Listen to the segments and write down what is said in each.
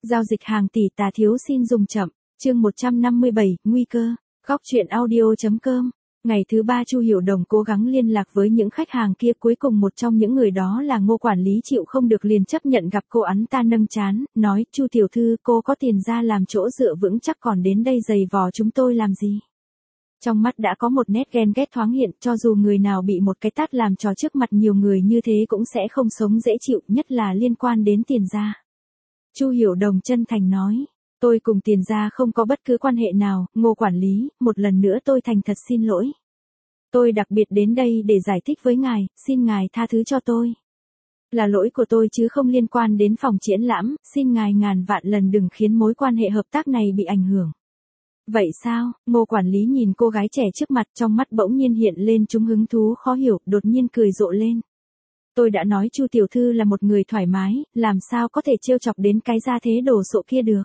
Giao dịch hàng tỷ tà thiếu xin dùng chậm. Chương 157, nguy cơ. Góc truyện audio.com. Ngày thứ 3 Chu Hiểu Đồng cố gắng liên lạc với những khách hàng kia, cuối cùng một trong những người đó là Ngô quản lý chịu không được liền chấp nhận gặp cô. Hắn ta nâng trán, nói: "Chu tiểu thư, cô có tiền ra làm chỗ dựa vững chắc còn đến đây giày vò chúng tôi làm gì?" Trong mắt đã có một nét ghen ghét thoáng hiện, cho dù người nào bị một cái tát làm trò trước mặt nhiều người như thế cũng sẽ không sống dễ chịu, nhất là liên quan đến tiền gia. Chu Hiểu Đồng chân thành nói: "Tôi cùng tiền gia không có bất cứ quan hệ nào, Ngô quản lý, một lần nữa tôi thành thật xin lỗi. Tôi đặc biệt đến đây để giải thích với ngài, xin ngài tha thứ cho tôi. Là lỗi của tôi chứ không liên quan đến phòng triển lãm, xin ngài ngàn vạn lần đừng khiến mối quan hệ hợp tác này bị ảnh hưởng." Vậy sao? Ngô quản lý nhìn cô gái trẻ trước mặt, trong mắt bỗng nhiên hiện lên chúng hứng thú khó hiểu, đột nhiên cười rộ lên. "Tôi đã nói Chu tiểu thư là một người thoải mái, làm sao có thể trêu chọc đến cái gia thế đồ sộ kia được.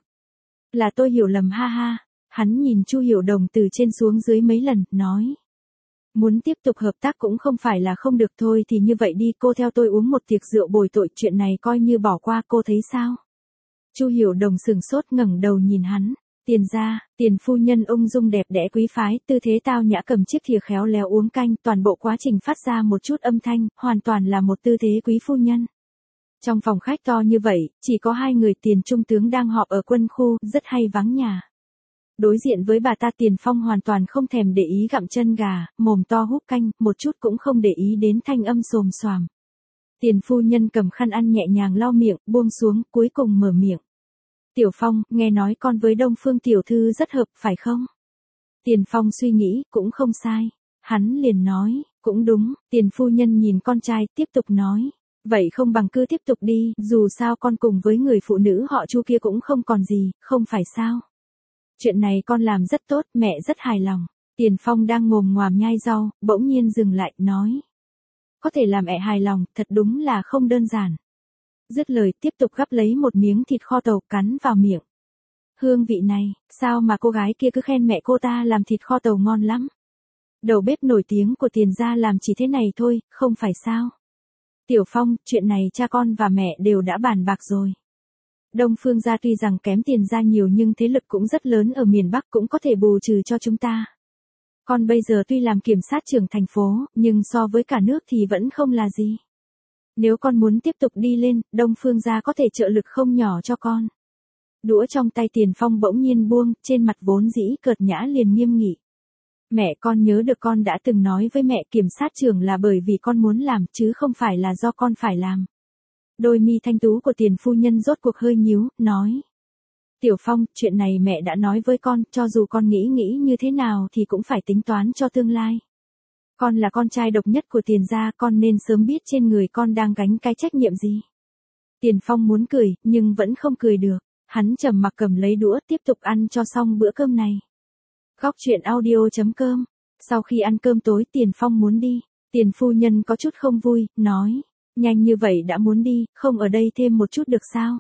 Là tôi hiểu lầm, ha ha." Hắn nhìn Chu Hiểu Đồng từ trên xuống dưới mấy lần, nói: "Muốn tiếp tục hợp tác cũng không phải là không được, thôi thì như vậy đi, cô theo tôi uống một tiệc rượu bồi tội, chuyện này coi như bỏ qua, cô thấy sao?" Chu Hiểu Đồng sừng sốt ngẩng đầu nhìn hắn. Tiền gia, Tiền phu nhân ung dung đẹp đẽ quý phái, tư thế tao nhã cầm chiếc thìa khéo léo uống canh, toàn bộ quá trình phát ra một chút âm thanh, hoàn toàn là một tư thế quý phu nhân. Trong phòng khách to như vậy, chỉ có hai người Tiền trung tướng đang họp ở quân khu, rất hay vắng nhà. Đối diện với bà ta, Tiền Phong hoàn toàn không thèm để ý gặm chân gà, mồm to húp canh, một chút cũng không để ý đến thanh âm xồm xoàm. Tiền phu nhân cầm khăn ăn nhẹ nhàng lau miệng, buông xuống, cuối cùng mở miệng: "Tiểu Phong, nghe nói con với Đông Phương tiểu thư rất hợp, phải không?" Tiền Phong suy nghĩ, cũng không sai. Hắn liền nói: "Cũng đúng." Tiền phu nhân nhìn con trai, tiếp tục nói: "Vậy không bằng cứ tiếp tục đi, dù sao con cùng với người phụ nữ họ Chu kia cũng không còn gì, không phải sao? Chuyện này con làm rất tốt, mẹ rất hài lòng." Tiền Phong đang ngồm ngoàm nhai rau, bỗng nhiên dừng lại, nói: "Có thể làm mẹ hài lòng, thật đúng là không đơn giản." Dứt lời, tiếp tục gắp lấy một miếng thịt kho tàu cắn vào miệng. Hương vị này, sao mà cô gái kia cứ khen mẹ cô ta làm thịt kho tàu ngon lắm. Đầu bếp nổi tiếng của Tiền gia làm chỉ thế này thôi, không phải sao? "Tiểu Phong, chuyện này cha con và mẹ đều đã bàn bạc rồi. Đông Phương gia tuy rằng kém Tiền gia nhiều nhưng thế lực cũng rất lớn ở miền Bắc, cũng có thể bù trừ cho chúng ta. Con bây giờ tuy làm kiểm sát trưởng thành phố, nhưng so với cả nước thì vẫn không là gì. Nếu con muốn tiếp tục đi lên, Đông Phương gia có thể trợ lực không nhỏ cho con." Đũa trong tay Tiền Phong bỗng nhiên buông, trên mặt vốn dĩ cợt nhã liền nghiêm nghị. "Mẹ, con nhớ được con đã từng nói với mẹ kiểm sát trưởng là bởi vì con muốn làm, chứ không phải là do con phải làm." Đôi mi thanh tú của Tiền phu nhân rốt cuộc hơi nhíu, nói: "Tiểu Phong, chuyện này mẹ đã nói với con, cho dù con nghĩ như thế nào thì cũng phải tính toán cho tương lai. Con là con trai độc nhất của Tiền gia, con nên sớm biết trên người con đang gánh cái trách nhiệm gì." Tiền Phong muốn cười, nhưng vẫn không cười được. Hắn trầm mặc cầm lấy đũa, tiếp tục ăn cho xong bữa cơm này. Góc truyện audio.com. Sau khi ăn cơm tối, Tiền Phong muốn đi. Tiền phu nhân có chút không vui, nói: "Nhanh như vậy đã muốn đi, không ở đây thêm một chút được sao?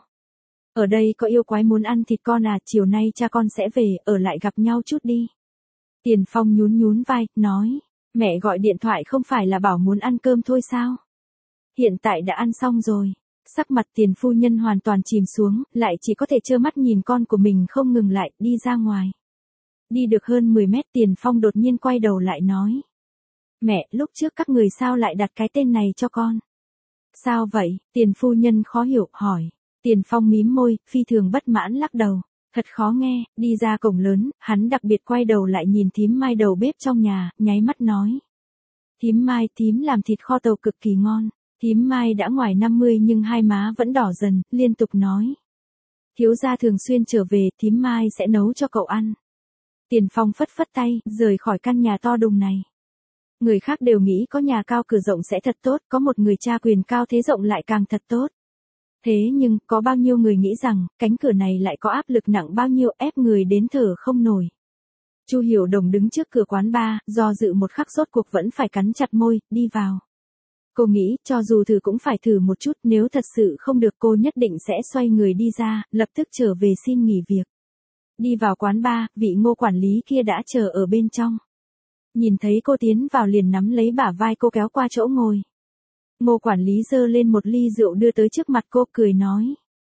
Ở đây có yêu quái muốn ăn thịt con à, chiều nay cha con sẽ về, ở lại gặp nhau chút đi." Tiền Phong nhún nhún vai, nói: "Mẹ gọi điện thoại không phải là bảo muốn ăn cơm thôi sao? Hiện tại đã ăn xong rồi." Sắc mặt Tiền phu nhân hoàn toàn chìm xuống, lại chỉ có thể trơ mắt nhìn con của mình không ngừng lại, đi ra ngoài. Đi được hơn 10 mét, Tiền Phong đột nhiên quay đầu lại nói: "Mẹ, lúc trước các người sao lại đặt cái tên này cho con?" "Sao vậy?" Tiền phu nhân khó hiểu, hỏi. Tiền Phong mím môi, phi thường bất mãn lắc đầu. Thật khó nghe. Đi ra cổng lớn, hắn đặc biệt quay đầu lại nhìn thím Mai đầu bếp trong nhà, nháy mắt nói: "Thím Mai, thím làm thịt kho tàu cực kỳ ngon." Thím Mai đã ngoài 50 nhưng hai má vẫn đỏ dần, liên tục nói: "Thiếu gia thường xuyên trở về, thím Mai sẽ nấu cho cậu ăn." Tiền Phong phất phất tay, rời khỏi căn nhà to đùng này. Người khác đều nghĩ có nhà cao cửa rộng sẽ thật tốt, có một người cha quyền cao thế rộng lại càng thật tốt. Thế nhưng, có bao nhiêu người nghĩ rằng, cánh cửa này lại có áp lực nặng bao nhiêu, ép người đến thở không nổi. Chu Hiểu Đồng đứng trước cửa quán bar, do dự một khắc rốt cuộc vẫn phải cắn chặt môi, đi vào. Cô nghĩ, cho dù thử cũng phải thử một chút, nếu thật sự không được cô nhất định sẽ xoay người đi ra, lập tức trở về xin nghỉ việc. Đi vào quán bar, vị Ngô quản lý kia đã chờ ở bên trong. Nhìn thấy cô tiến vào liền nắm lấy bả vai cô kéo qua chỗ ngồi. Ngô quản lý giơ lên một ly rượu đưa tới trước mặt cô, cười nói: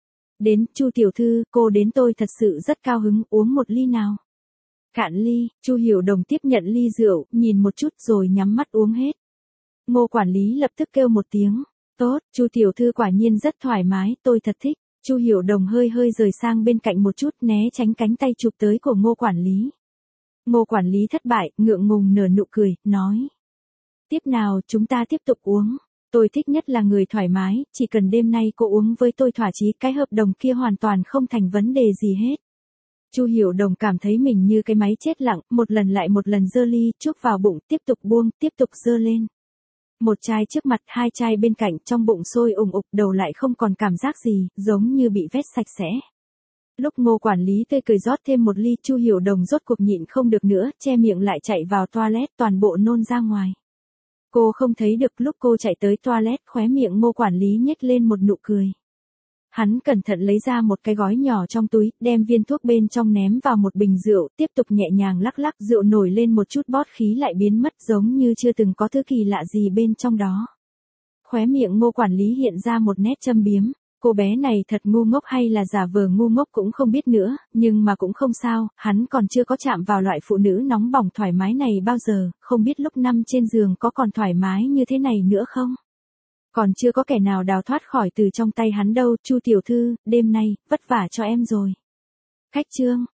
Đến, Chu tiểu thư, cô đến tôi thật sự rất cao hứng, uống một ly nào. Cạn ly, Chu Hiểu Đồng tiếp nhận ly rượu, nhìn một chút rồi nhắm mắt uống hết. Ngô quản lý lập tức kêu một tiếng. Tốt, Chu tiểu thư quả nhiên rất thoải mái, tôi thật thích. Chu Hiểu Đồng hơi hơi rời sang bên cạnh một chút né tránh cánh tay chụp tới của Ngô quản lý. Ngô quản lý thất bại, ngượng ngùng nở nụ cười, nói. Tiếp nào, chúng ta tiếp tục uống. Tôi thích nhất là người thoải mái, chỉ cần đêm nay cô uống với tôi thỏa chí, cái hợp đồng kia hoàn toàn không thành vấn đề gì hết. Chu Hiểu Đồng cảm thấy mình như cái máy chết lặng, một lần lại một lần giơ ly, chúc vào bụng, tiếp tục buông, tiếp tục giơ lên. Một chai trước mặt, hai chai bên cạnh, trong bụng sôi ủng ục, đầu lại không còn cảm giác gì, giống như bị vét sạch sẽ. Lúc Ngô quản lý tươi cười rót thêm một ly, Chu Hiểu Đồng rốt cuộc nhịn không được nữa, che miệng lại chạy vào toilet, toàn bộ nôn ra ngoài. Cô không thấy được, lúc cô chạy tới toilet, khóe miệng Ngô quản lý nhếch lên một nụ cười. Hắn cẩn thận lấy ra một cái gói nhỏ trong túi, đem viên thuốc bên trong ném vào một bình rượu, tiếp tục nhẹ nhàng lắc lắc, rượu nổi lên một chút, bót khí lại biến mất, giống như chưa từng có thứ kỳ lạ gì bên trong đó. Khóe miệng Ngô quản lý hiện ra một nét châm biếm. Cô bé này thật ngu ngốc hay là giả vờ ngu ngốc cũng không biết nữa, nhưng mà cũng không sao, hắn còn chưa có chạm vào loại phụ nữ nóng bỏng thoải mái này bao giờ, không biết lúc nằm trên giường có còn thoải mái như thế này nữa không? Còn chưa có kẻ nào đào thoát khỏi từ trong tay hắn đâu. Chu tiểu thư, đêm nay, vất vả cho em rồi. Khách trương,